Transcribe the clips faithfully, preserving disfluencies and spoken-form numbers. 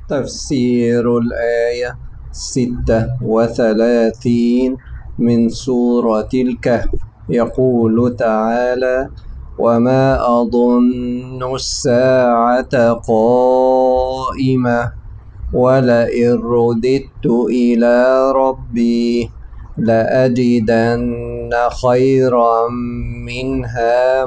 تفسير الآية ستة وثلاثين من سورة الكهف. يقول تعالى: وما أظن الساعة قائمة ولئن رددت إلى ربي لأجدن خيرا منها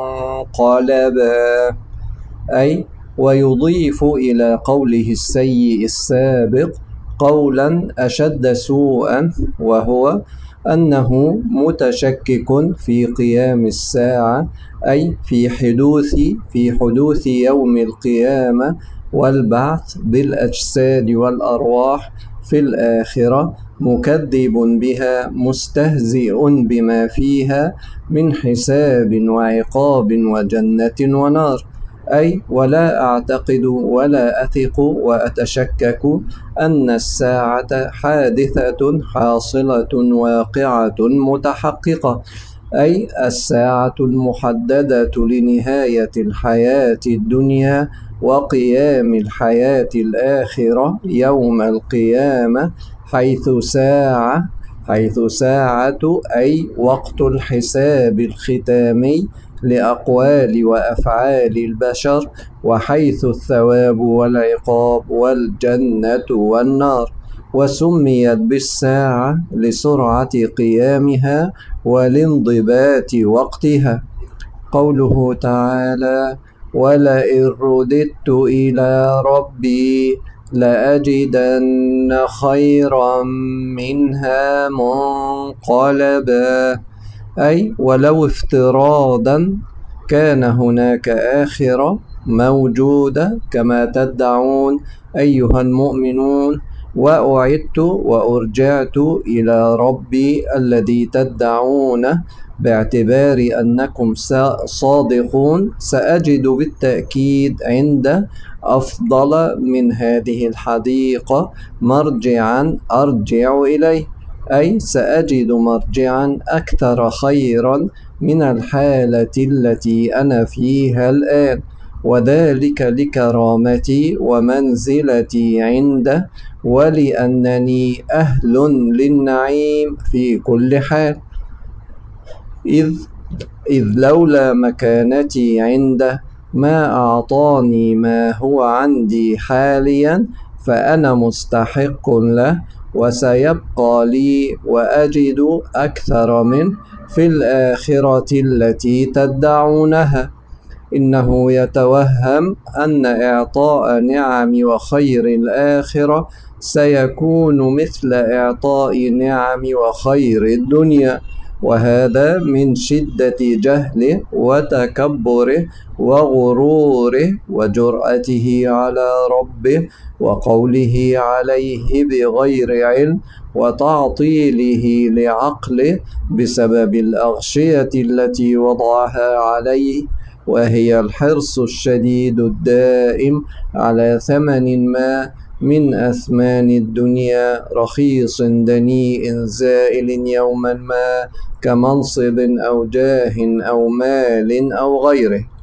منقلبا. أي ويضيف إلى قوله السيء السابق قولا أشد سوءا، وهو أنه متشكك في قيام الساعة، أي في حدوث في حدوث يوم القيامة والبعث بالأجساد والأرواح في الآخرة، مكذب بها مستهزئ بما فيها من حساب وعقاب وجنة ونار. أي ولا أعتقد ولا أثق وأتشكك أن الساعة حادثة حاصلة واقعة متحققة، أي الساعة المحددة لنهاية الحياة الدنيا وقيام الحياة الآخرة يوم القيامة، حيث ساعة حيث ساعة أي وقت الحساب الختامي لأقوال وأفعال البشر، وحيث الثواب والعقاب والجنة والنار. وسميت بالساعة لسرعة قيامها ولانضباط وقتها. قوله تعالى: ولئن رددت إلى ربي لأجدن خيرا منها منقلبا. أي ولو افتراضا كان هناك آخرة موجودة كما تدعون أيها المؤمنون، وأعدت وأرجعت إلى ربي الذي تدعونه باعتبار أنكم صادقون، سأجد بالتأكيد عنده أفضل من هذه الحديقة مرجعا أرجع إليه، أي سأجد مرجعا أكثر خيرا من الحالة التي أنا فيها الآن، وذلك لكرامتي ومنزلتي عنده، ولأنني أهل للنعيم في كل حال. إذ إذ لولا مكانتي عنده ما أعطاني ما هو عندي حاليا، فأنا مستحق له وسيبقى لي وأجد أكثر منه في الآخرة التي تدعونها. إنه يتوهم أن إعطاء نعم وخير الآخرة سيكون مثل إعطاء نعم وخير الدنيا، وهذا من شدة جهله وتكبره وغروره وجرأته على ربه وقوله عليه بغير علم وتعطيله لعقله بسبب الأغشية التي وضعها عليه، وهي الحرص الشديد الدائم على ثمن ما من أثمان الدنيا رخيص دنيء زائل يوما ما، كمنصب أو جاه أو مال أو غيره.